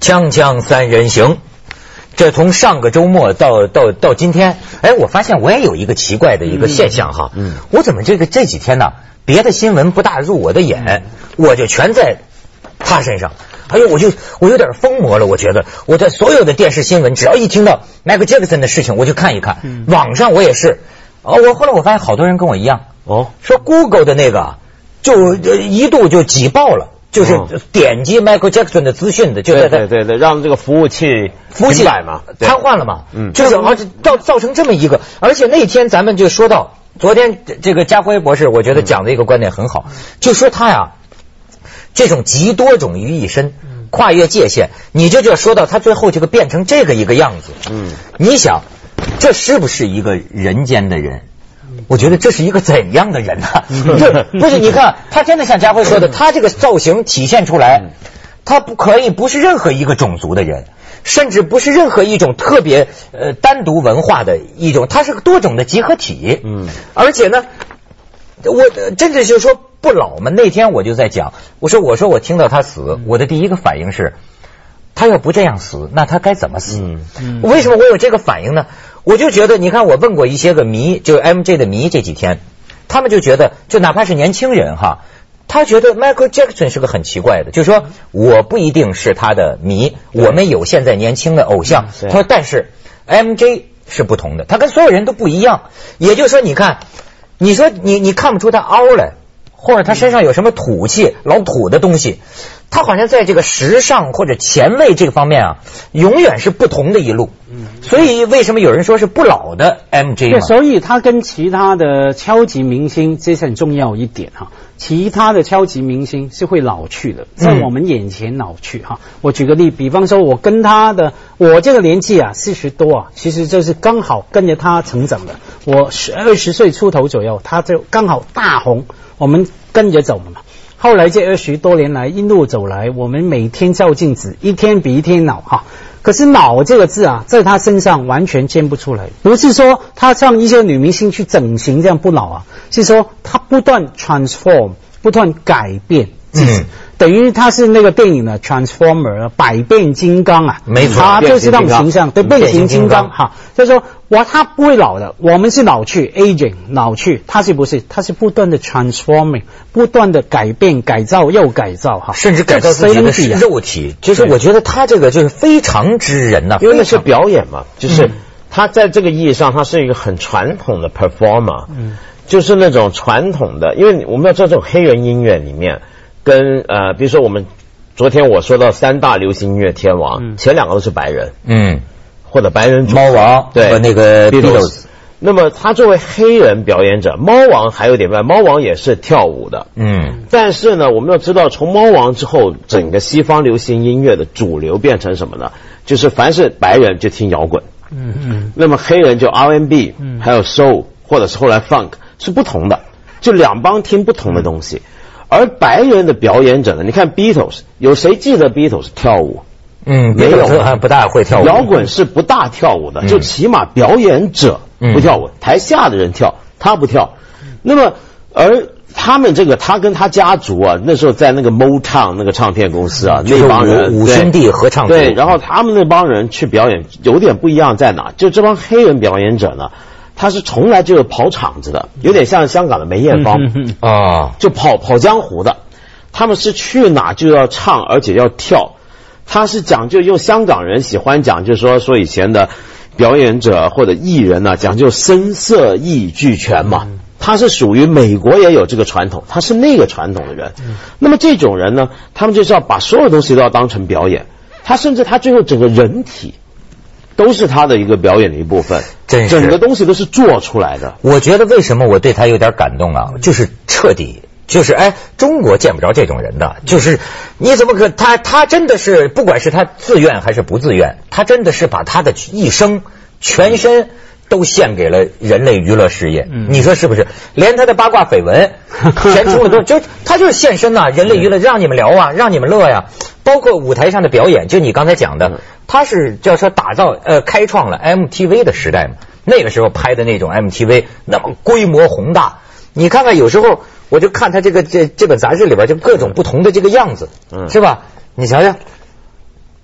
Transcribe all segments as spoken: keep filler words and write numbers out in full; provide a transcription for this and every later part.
锵锵三人行，这从上个周末到到到今天，哎，我发现我也有一个奇怪的一个现象哈，嗯，我怎么这个这几天呢，别的新闻不大入我的眼，我就全在他身上。哎呦，我就我有点疯魔了，我觉得我在所有的电视新闻，只要一听到 Michael Jackson 的事情，我就看一看。嗯、网上我也是，哦，我后来我发现好多人跟我一样，哦，说 Google 的那个就一度就挤爆了。就是点击 Michael Jackson 的资讯的，就在对对对，让这个服务器服务器嘛瘫痪了嘛，嗯，就是而且造造成这么一个，而且那天咱们就说到，昨天这个家辉博士，我觉得讲的一个观点很好，就说他呀，这种集多种于一身，跨越界限，你这就说到他最后这个变成这个一个样子，嗯，你想，这是不是一个人间的人？我觉得这是一个怎样的人呢、啊？这不是你看，他真的像家辉说的，他这个造型体现出来，他不可以不是任何一个种族的人，甚至不是任何一种特别呃单独文化的一种，他是个多种的集合体。嗯，而且呢，我真的就是说不老嘛。那天我就在讲，我说我说我听到他死，我的第一个反应是，他要不这样死，那他该怎么死？嗯嗯、为什么我有这个反应呢？我就觉得，你看，我问过一些个迷，就 M J 的迷，这几天，他们就觉得，就哪怕是年轻人哈，他觉得 Michael Jackson 是个很奇怪的，就是说，我不一定是他的迷，我们有现在年轻的偶像，他说，但是 M J 是不同的，他跟所有人都不一样。也就是说，你看，你说你你看不出他凹来，或者他身上有什么土气、老土的东西。他好像在这个时尚或者前卫这个方面啊，永远是不同的一路。嗯，所以为什么有人说是不老的 M J 嘛？ 对，所以他跟其他的超级明星，这是很重要一点哈。其他的超级明星是会老去的，在我们眼前老去哈。嗯、我举个例，比方说，我跟他的，我这个年纪啊，四十多啊，其实就是刚好跟着他成长的。我二十岁出头左右，他就刚好大红，我们跟着走了嘛。后来这二十多年来一路走来，我们每天照镜子，一天比一天老哈。可是老这个字啊，在他身上完全见不出来。不是说他像一些女明星去整形这样不老啊，是说他不断 transform， 不断改变自己。嗯，等于他是那个电影的 Transformer 百变金刚啊， 没错， 他就是那种形象，对，变形金刚哈。就是说，哇，他不会老的，我们是老去 aging 老去，他是不是？他是不断的 transforming， 不断的改变、改造又改造哈， 甚至改造自己的肉体。就是我觉得他这个就是非常之人呐、啊， 因为那是表演嘛，就是他在这个意义上，他是一个很传统的 performer， 嗯，就是那种传统的，因为我们要知道这种黑人音乐里面。跟呃，比如说我们昨天我说到三大流行音乐天王，嗯、前两个都是白人，嗯，或者白人猫王对和那个 Beatles。 那么他作为黑人表演者，猫王还有点不一样，猫王也是跳舞的，嗯，但是呢，我们要知道，从猫王之后，整个西方流行音乐的主流变成什么呢？就是凡是白人就听摇滚，嗯嗯，那么黑人就 R and B， 嗯，还有 Soul 或者是后来 Funk 是不同的，就两帮听不同的东西。而白人的表演者呢？你看 Beatles， 有谁记得 Beatles 跳舞？ 嗯，没有，还不大会跳舞。 摇滚是不大跳舞的，嗯、就起码表演者不跳舞，嗯、台下的人跳，他不跳。那么，而他们这个，他跟他家族啊，那时候在那个 Motown 那个唱片公司啊，嗯、那帮人五兄弟合唱对，然后他们那帮人去表演，有点不一样在哪？就这帮黑人表演者呢？他是从来就是跑场子的，有点像香港的梅艳芳啊，就跑跑江湖的。他们是去哪就要唱，而且要跳。他是讲究用香港人喜欢讲，就是说说以前的表演者或者艺人呢、啊，讲究声色艺俱全嘛。他是属于美国也有这个传统，他是那个传统的人。那么这种人呢，他们就是要把所有东西都要当成表演。他甚至他最后整个人体。都是他的一个表演的一部分，真是整个东西都是做出来的。 我觉得为什么我对他有点感动啊？就是彻底，就是哎，中国见不着这种人的，就是你怎么可他他真的是，不管是他自愿还是不自愿，他真的是把他的一生全身都献给了人类娱乐事业。嗯、你说是不是？连他的八卦绯闻全出了都就他就是献身呐、啊，人类娱乐让你们聊啊，让你们乐呀、啊，包括舞台上的表演，就你刚才讲的。他是叫说打造呃开创了 M T V 的时代嘛，那个时候拍的那种 M T V 那么规模宏大，你看看有时候我就看他这个这这本杂志里边就各种不同的这个样子，嗯，是吧？你想想，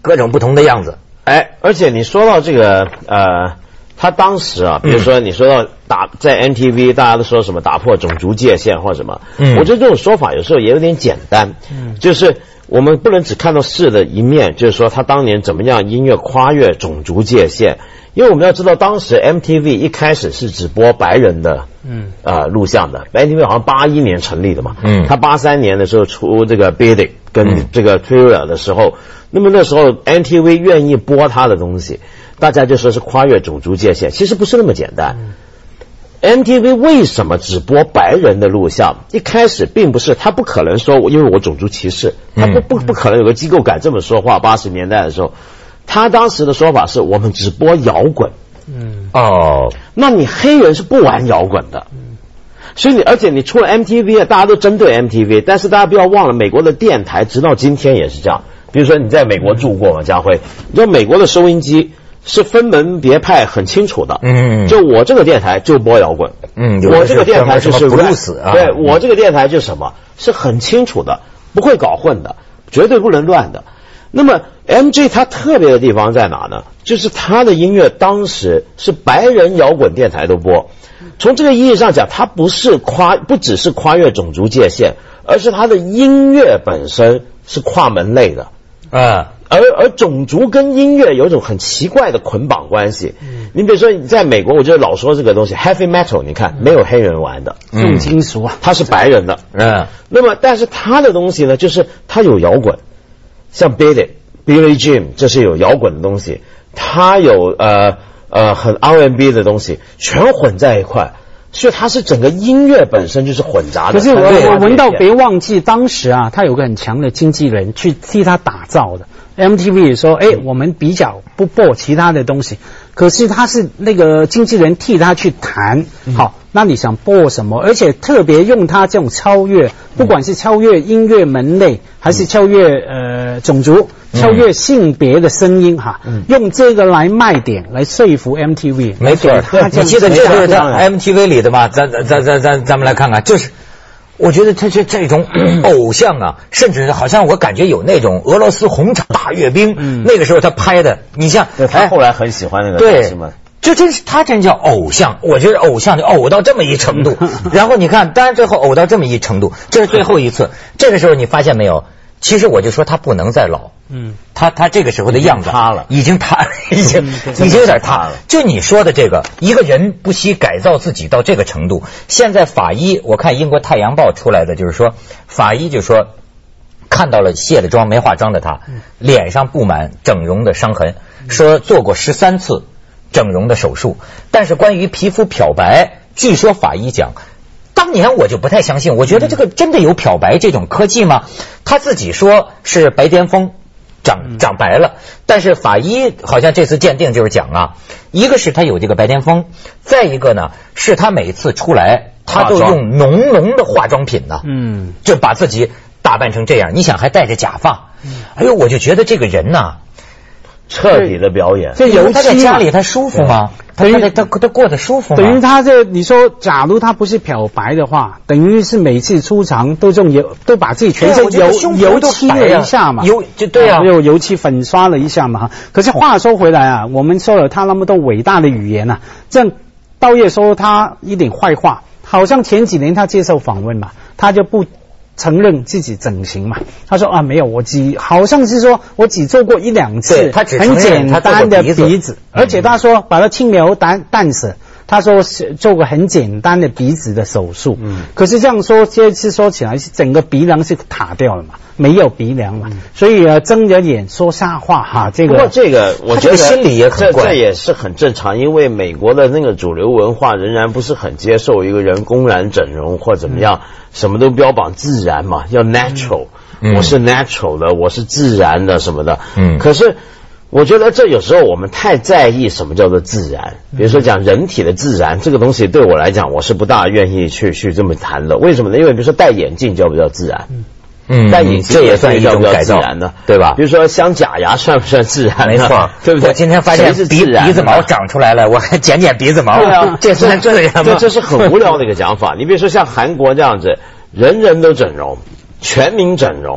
各种不同的样子。 哎，而且你说到这个呃。他当时啊，比如说你说到打在 M T V， 大家都说什么打破种族界限或什么，嗯，我觉得这种说法有时候也有点简单，嗯，就是我们不能只看到事的一面，就是说他当年怎么样音乐跨越种族界限，因为我们要知道当时 M T V 一开始是只播白人的，嗯，呃录像的 ，M T V 好像八一年成立的嘛，嗯，他八三年的时候出这个 Beat It 跟这个 Thriller 的时候，嗯，那么那时候 M T V 愿意播他的东西。大家就说是跨越种族界限，其实不是那么简单。嗯、M T V 为什么只播白人的录像？一开始并不是，他不可能说因为我种族歧视，他不不不可能有个机构敢这么说话。八十年代的时候，他当时的说法是我们只播摇滚。嗯，哦，那你黑人是不玩摇滚的。嗯，所以你而且你出了 M T V， 大家都针对 M T V， 但是大家不要忘了，美国的电台直到今天也是这样。比如说你在美国住过吗，家辉？你知道美国的收音机是分门别派很清楚的，嗯，就我这个电台就播摇滚，嗯，我这个电台就是布鲁斯啊， 对，我这个电台就是什么，是很清楚的，不会搞混的，绝对不能乱的。那么 M J 它特别的地方在哪呢？就是它的音乐当时是白人摇滚电台都播，从这个意义上讲，它不是跨，不只是跨越种族界限，而是它的音乐本身是跨门类的，啊。而而种族跟音乐有一种很奇怪的捆绑关系。嗯，你比如说你在美国，我就老说这个东西 heavy metal， 你看没有黑人玩的， 重金属啊， 它是白人的。嗯，那么但是它的东西呢，就是它有摇滚，像 Billy、Billy Jean 这是有摇滚的东西，它有呃呃很 R and B 的东西，全混在一块。所以它是整个音乐本身就是混杂的。 可是我我闻到别忘记，当时啊，他有个很强的经纪人去替他打造的。M T V 也说，哎，我们比较不播其他的东西，可是他是那个经纪人替他去谈，嗯、好，那你想播什么？而且特别用他这种超越，不管是超越音乐门类，还是超越呃种族、超越性别的声音哈，嗯、用这个来卖点，来说服 M T V。 没错，你记得这就是在 M T V 里的吗？咱咱咱咱咱咱们来看看，就是。我觉得他是这种偶像啊，甚至好像我感觉有那种俄罗斯红场大阅兵，嗯、那个时候他拍的，你像他后来很喜欢那个对什么，这真是他真叫偶像。我觉得偶像就偶到这么一程度，然后你看，当然最后偶到这么一程度，这是最后一次。这个时候你发现没有？其实我就说他不能再老，嗯，他他这个时候的样子塌了， 已经塌了，已经已经有点塌了。就你说的这个，一个人不惜改造自己到这个程度。现在法医，我看英国《太阳报》出来的就是说，法医就说看到了卸了妆没化妆的他，脸上布满整容的伤痕，说做过十三次整容的手术，但是关于皮肤漂白，据说法医讲。当年我就不太相信，我觉得这个真的有漂白这种科技吗？他自己说是白癜风长长白了，但是法医好像这次鉴定就是讲啊，一个是他有这个白癜风，再一个呢是他每次出来他都用浓浓的化妆品呢，嗯，就把自己打扮成这样，你想还戴着假发，哎呦，我就觉得这个人呐。 彻底的表演， 这油他在家里他舒服吗？他他他他过得舒服吗？ 等于他这你说，假如他不是漂白的话，等于是每次出场都用油，都把自己全身油油漆了一下嘛， 油就对啊， 用油漆粉刷了一下嘛。可是话说回来啊，我们说了他那么多伟大的语言啊，这道业说他一点坏话，好像前几年他接受访问嘛，他就不。承认自己整形嘛？他说啊，没有，我只好像是说我只做过一两次， 他只很简单的鼻子，鼻子而且他说把它轻描淡淡写，他说是做过很简单的鼻子的手术。嗯，可是这样说，这次说起来是整个鼻梁是塌掉了嘛，没有鼻梁嘛，嗯、所以啊，睁着眼说瞎话哈。这个不过这个我觉得心里也很怪， 这这也是很正常，因为美国的那个主流文化仍然不是很接受一个人公然整容或怎么样。嗯什么都标榜自然嘛，要 natural，、嗯、我是 natural 的，我是自然的什么的。嗯，可是我觉得这有时候我们太在意什么叫做自然，比如说讲人体的自然、嗯、这个东西对我来讲，我是不大愿意去去这么谈的。为什么呢？因为比如说戴眼镜叫不叫自然？嗯，戴眼镜这也算一种改造的， 对吧？ 比如说镶假牙算不算自然？ 没错， 对不对？ 我今天发现鼻鼻子毛长出来了，我还剪剪鼻子毛。对啊，这算这样吗？ 这这是很无聊的一个讲法。你比如说像韩国这样子。人人都整容，全民整容，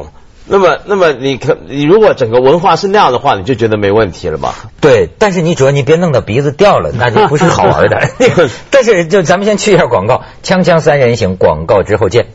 那么，那么你可你如果整个文化是那样的话，你就觉得没问题了吧？ 对，但是你主要你别弄到鼻子掉了，那就不是好玩的。但是就咱们先去一下广告，锵锵三人行，广告之后见。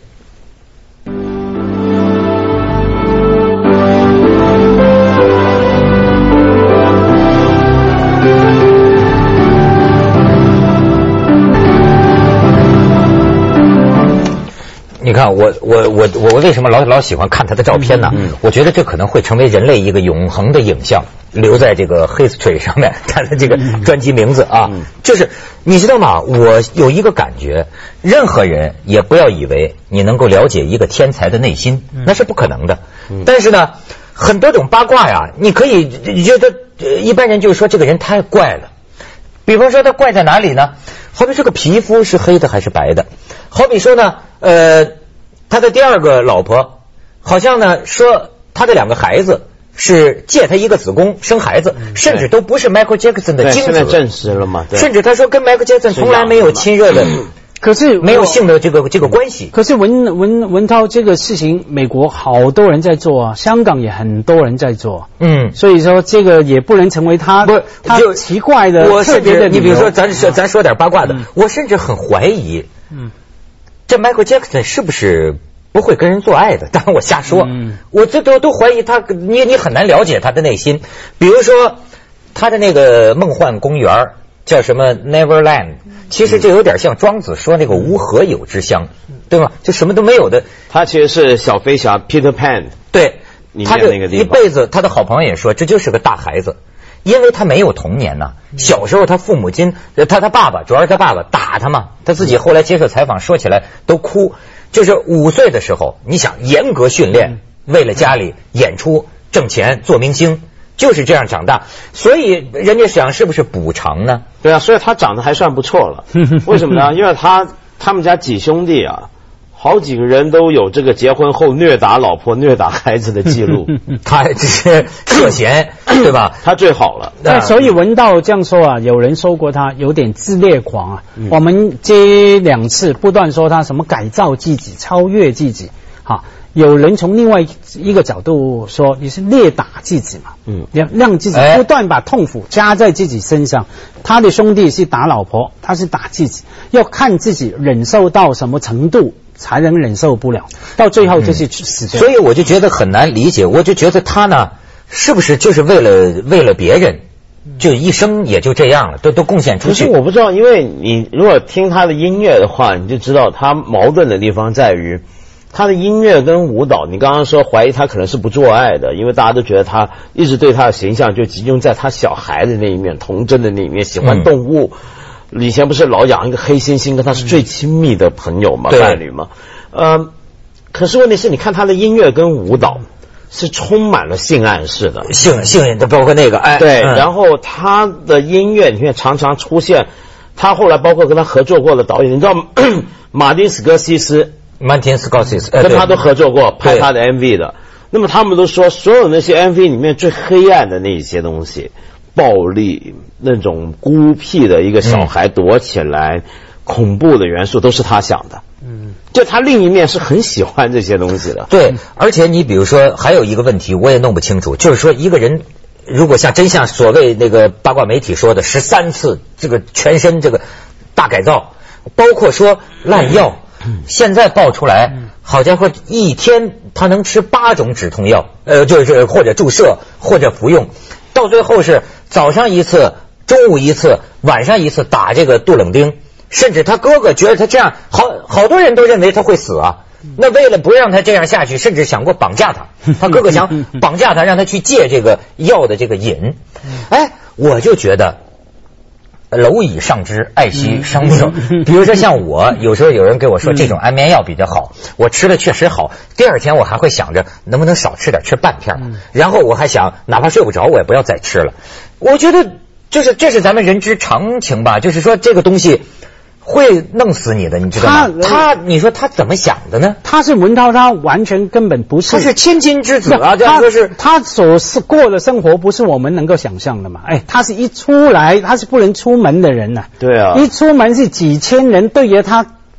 你看我我我我为什么老老喜欢看他的照片呢？嗯嗯、我觉得这可能会成为人类一个永恒的影像，留在这个 history 上面。他的这个专辑名字啊，嗯、就是你知道吗？我有一个感觉，任何人也不要以为你能够了解一个天才的内心，那是不可能的。嗯、但是呢，很多种八卦呀，你可以觉得一般人就说这个人太怪了。比方说他怪在哪里呢？好比这个皮肤是黑的还是白的？好比说呢，呃，他的第二个老婆好像呢说他的两个孩子是借他一个子宫生孩子，嗯、甚至都不是 Michael Jackson 的精子。 现在证实了嘛？ 甚至他说跟 Michael Jackson 从来没有亲热的。 可是没有性的这个这个关系。 可是文文文涛这个事情，美国好多人在做啊，香港也很多人在做。嗯，所以说这个也不能成为他不他奇怪的我特别的理由。 你比如说，咱咱说点八卦的，嗯、我甚至很怀疑，嗯，这 Michael Jackson 是不是不会跟人做爱的？当然我瞎说，嗯、我这都都怀疑他，你你很难了解他的内心。比如说他的那个梦幻公园叫什么 Neverland。其实这有点像庄子说那个无何有之乡，对吗？就什么都没有的。 他其实是小飞侠 Peter Pan， 对，他就一辈子，他的好朋友也说这就是个大孩子，因为他没有童年呐。小时候他父母亲，他他爸爸主要是他爸爸打他嘛，他自己后来接受采访说起来都哭。就是五岁的时候，你想严格训练，为了家里演出挣钱做明星。就是这样长大，所以人家想是不是补偿呢？ 对啊，所以他长得还算不错了。为什么呢？因为他他们家几兄弟啊，好几个人都有这个结婚后虐打老婆、虐打孩子的记录。 他只是涉嫌，对吧？ 他最好了。 那所以文道这样说啊，有人说过他有点自恋狂啊。嗯、我们这两次不断说他什么改造自己、超越自己，哈。有人从另外一个角度说，你是虐打自己嘛？嗯，让让自己不断把痛苦加在自己身上。他的兄弟是打老婆，他是打自己，要看自己忍受到什么程度才能忍受不了，到最后就是死掉。 嗯、所以我就觉得很难理解，我就觉得他呢，是不是就是为了为了别人，就一生也就这样了，都都贡献出去。 可是我不知道，因为你如果听他的音乐的话，你就知道他矛盾的地方在于。他的音乐跟舞蹈，你刚刚说怀疑他可能是不做爱的，因为大家都觉得他一直对他的形象就集中在他小孩的那一面，童真的那一面，喜欢动物。嗯、以前不是老养一个黑猩猩，跟他是最亲密的朋友嘛，伴侣嘛。呃，可是问题是，你看他的音乐跟舞蹈是充满了性暗示的， 性性的，包括那个哎， 对。嗯、然后他的音乐，你看常常出现，他后来包括跟他合作过的导演，你知道马丁斯科西斯。 Martin Scorsese 跟他都合作过，拍他的 M V 的。那么他们都说，所有那些 M V 里面最黑暗的那些东西，暴力、那种孤僻的一个小孩躲起来、嗯、恐怖的元素，都是他想的。嗯，就他另一面是很喜欢这些东西的。 对，而且你比如说，还有一个问题，我也弄不清楚，就是说一个人如果像真像所谓那个八卦媒体说的，十三次这个全身这个大改造，包括说滥药。现在爆出来，好家伙，一天他能吃八种止痛药，呃，就是或者注射或者服用，到最后是早上一次，中午一次，晚上一次打这个杜冷丁，甚至他哥哥觉得他这样，好好多人都认为他会死啊。那为了不让他这样下去，甚至想过绑架他，他哥哥想绑架他，让他去戒这个药的这个瘾。哎，我就觉得。蝼蚁上之，爱惜生命。比如说像我，有时候有人跟我说这种安眠药比较好，我吃了确实好。第二天我还会想着能不能少吃点，吃半片。然后我还想，哪怕睡不着，我也不要再吃了。我觉得就是这是咱们人之常情吧，就是说这个东西会弄死你的，你知道吗？他，他你说他怎么想的呢？ 他是文涛，他完全根本不是， 他是千金之子啊！他是他所是过的生活，不是我们能够想象的嘛？哎，他是一出来，他是不能出门的人呐、啊。 对啊， 一出门是几千人对着他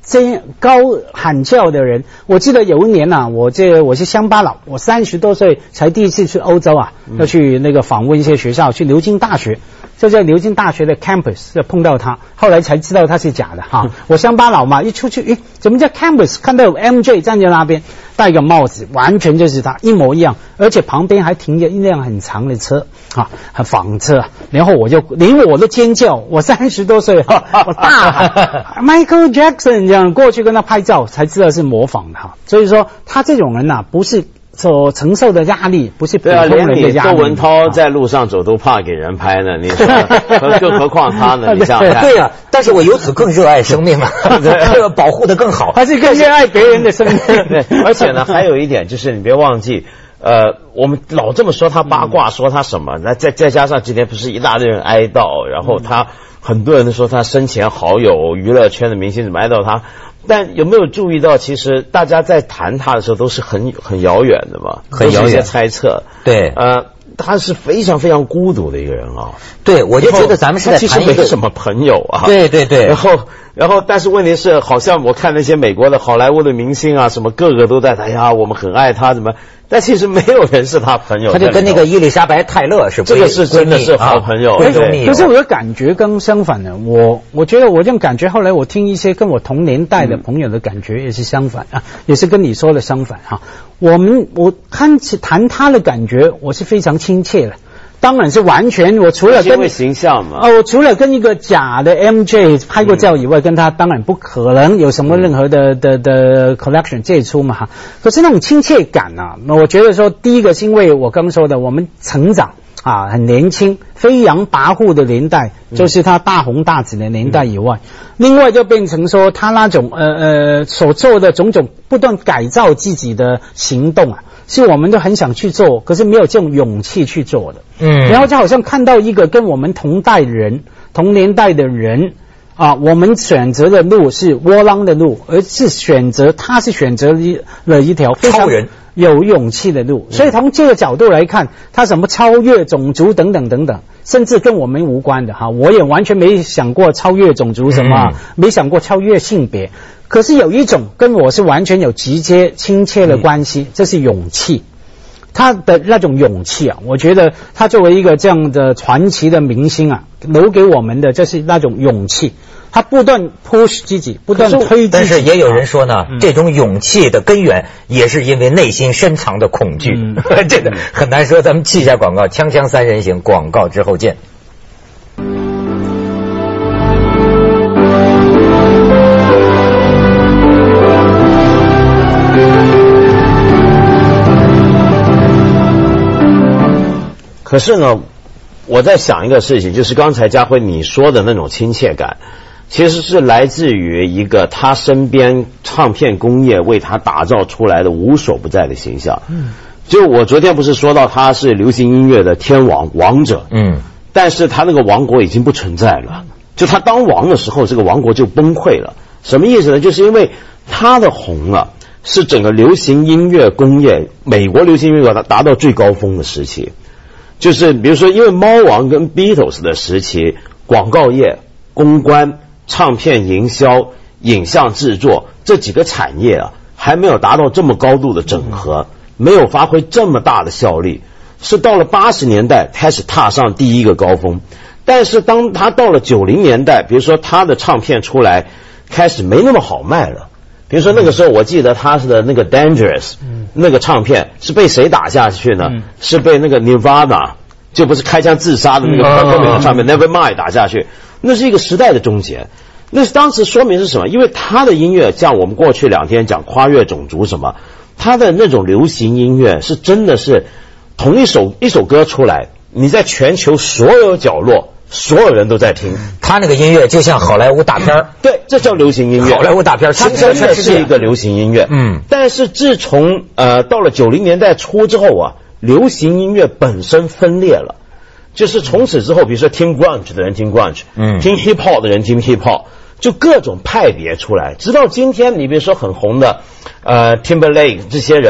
这高喊叫的人，我记得有一年啊，我这我是乡巴佬，我三十多岁才第一次去欧洲啊，要去那个访问一些学校，去牛津大学，就在牛津大学的 campus 就碰到他，后来才知道他是假的哈。我乡巴佬嘛，一出去，诶，怎么在 campus 看到有 M J 站在那边，戴个帽子，完全就是他，一模一样，而且旁边还停着一辆很长的车啊，房车，然后我就连我都尖叫，我三十多岁哈，我大喊 Michael Jackson 这样过去跟他拍照，才知道是模仿的哈。所以说他这种人呐、啊，不是所承受的压力，不是普通人的压力。 对啊，连你窦文涛在路上走都怕给人拍呢，你说更何况他呢？你想想看。 对啊，但是我由此更热爱生命了，这个保护的更好， 还是更热爱别人的生命。 对，而且呢，还有一点就是你别忘记。呃，我们老这么说他八卦，说他什么？那再再加上今天不是一大堆人哀悼，然后他很多人都说他生前好友，娱乐圈的明星怎么哀悼他？但有没有注意到，其实大家在谈他的时候都是很很遥远的嘛， 很遥远， 一些猜测。 对， 呃，他是非常非常孤独的一个人啊。 对，我就觉得咱们是在谈一个没什么朋友啊。 对对对， 然后。然后，但是问题是，好像我看那些美国的好莱坞的明星啊，什么个个都在，哎呀，我们很爱他，怎么？但其实没有人是他朋友。 他就跟那个伊丽莎白泰勒是这个是真的是好朋友， 闺蜜。 可是我的感觉跟相反的，我我觉得我这种感觉，后来我听一些跟我同年代的朋友的感觉也是相反啊，也是跟你说的相反哈。我们我看起谈他的感觉，我是非常亲切的。当然是完全，我除了跟因为形象嘛， 哦，我除了跟一个假的 M J 拍过照以外，嗯、跟他当然不可能有什么任何的、嗯、的的 collection 借出嘛哈。可是那种亲切感啊，那我觉得说，第一个是因为我刚说的，我们成长啊很年轻，飞扬跋扈的年代，就是他大红大紫的年代以外，嗯、另外就变成说他那种呃呃所做的种种不断改造自己的行动啊。是我们都很想去做，可是没有这种勇气去做的。嗯，然后就好像看到一个跟我们同代人、同年代的人啊，我们选择的路是窝囊的路，而是选择他是选择了一条非常有勇气的路。所以从这个角度来看，他什么超越种族等等等等，甚至跟我们无关的哈，我也完全没想过超越种族什么，嗯、没想过超越性别。可是有一种跟我是完全有直接亲切的关系，嗯、这是勇气。他的那种勇气啊，我觉得他作为一个这样的传奇的明星啊，留给我们的就是那种勇气。他不断 push 自己，不断推自己。 但是也有人说呢，嗯、这种勇气的根源也是因为内心深藏的恐惧。嗯、这个很难说。咱们记一下广告，锵锵三人行，广告之后见。 可是呢，我在想一个事情，就是刚才家辉你说的那种亲切感，其实是来自于一个他身边唱片工业为他打造出来的无所不在的形象。嗯，就我昨天不是说到他是流行音乐的天王王者，嗯，但是他那个王国已经不存在了。就他当王的时候，这个王国就崩溃了。什么意思呢？就是因为他的红啊，是整个流行音乐工业，美国流行音乐达到最高峰的时期。就是比如说，因为猫王跟 Beatles 的时期，广告业、公关、唱片营销、影像制作这几个产业啊，还没有达到这么高度的整合，没有发挥这么大的效力，是到了八十年代开始踏上第一个高峰。但是当他到了九零年代，比如说他的唱片出来，开始没那么好卖了。比如说那个时候，我记得他的那个 Dangerous、嗯、那个唱片是被谁打下去呢？嗯、是被那个 Nirvana， 就不是开枪自杀的那个特别的唱片、嗯、Nevermind 打下去。那是一个时代的终结。那当时说明是什么？因为他的音乐，像我们过去两天讲跨越种族什么，他的那种流行音乐是真的是同一首一首歌出来，你在全球所有角落。所有人都在听他那个音乐，就像好莱坞大片儿。 对，这叫流行音乐。 好莱坞大片儿， 它真的是一个流行音乐。嗯，但是自从呃到了九零年代初之后啊，流行音乐本身分裂了，就是从此之后，比如说听 grunge 的人听 grunge， 嗯，听 hip hop 的人听 hip hop， 就各种派别出来。直到今天，你比如说很红的呃 Timberlake 这些人。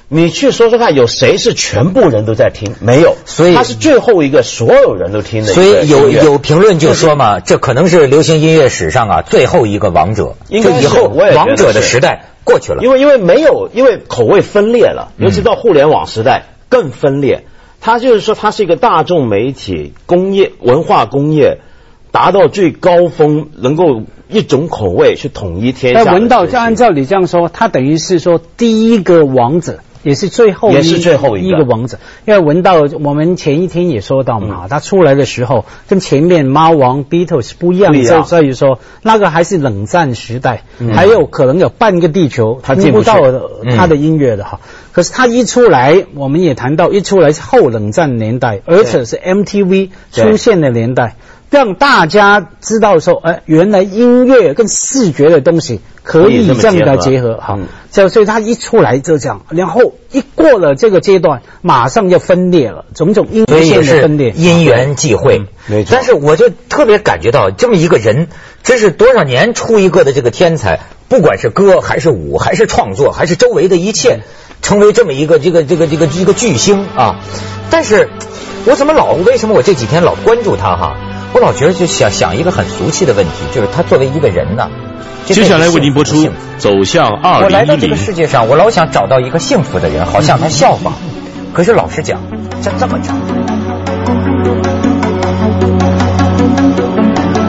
你去说说看，有谁是全部人都在听？没有， 所以他是最后一个所有人都听的。 所以有有评论就说嘛，这可能是流行音乐史上啊最后一个王者，就以后王者的时代过去了。 因为因为没有，因为口味分裂了，尤其到互联网时代更分裂。它就是说，它是一个大众媒体工业文化工业达到最高峰，能够一种口味去统一天下。 那文道就按照你这样说，他等于是说第一个王者，也是最后一也是最后一个一个王者。因为文道我们前一天也说到嘛，嗯、他出来的时候跟前面猫王 Beatles 不一样，就在于说那个还是冷战时代，嗯、还有可能有半个地球听不到他的音乐的哈。嗯可是他一出来，我们也谈到一出来是后冷战年代，而且是 M T V 出现的年代，让大家知道说，哎，原来音乐跟视觉的东西可以这样的结合哈。就、嗯、所以他一出来就这样，然后一过了这个阶段，马上就分裂了，种种音乐线的分裂， 因缘际会。嗯、没错。但是我就特别感觉到，这么一个人，真是多少年出一个的这个天才，不管是歌还是舞还是创作还是周围的一切。嗯成为这么一个这个这个这个一个巨星啊！但是，我怎么老为什么我这几天老关注他哈？我老觉得就想想一个很俗气的问题，就是他作为一个人呢， 接下来为您播出《走向二零一零》。 我来到这个世界上，我老想找到一个幸福的人，好向他效仿。可是老实讲，这这么讲。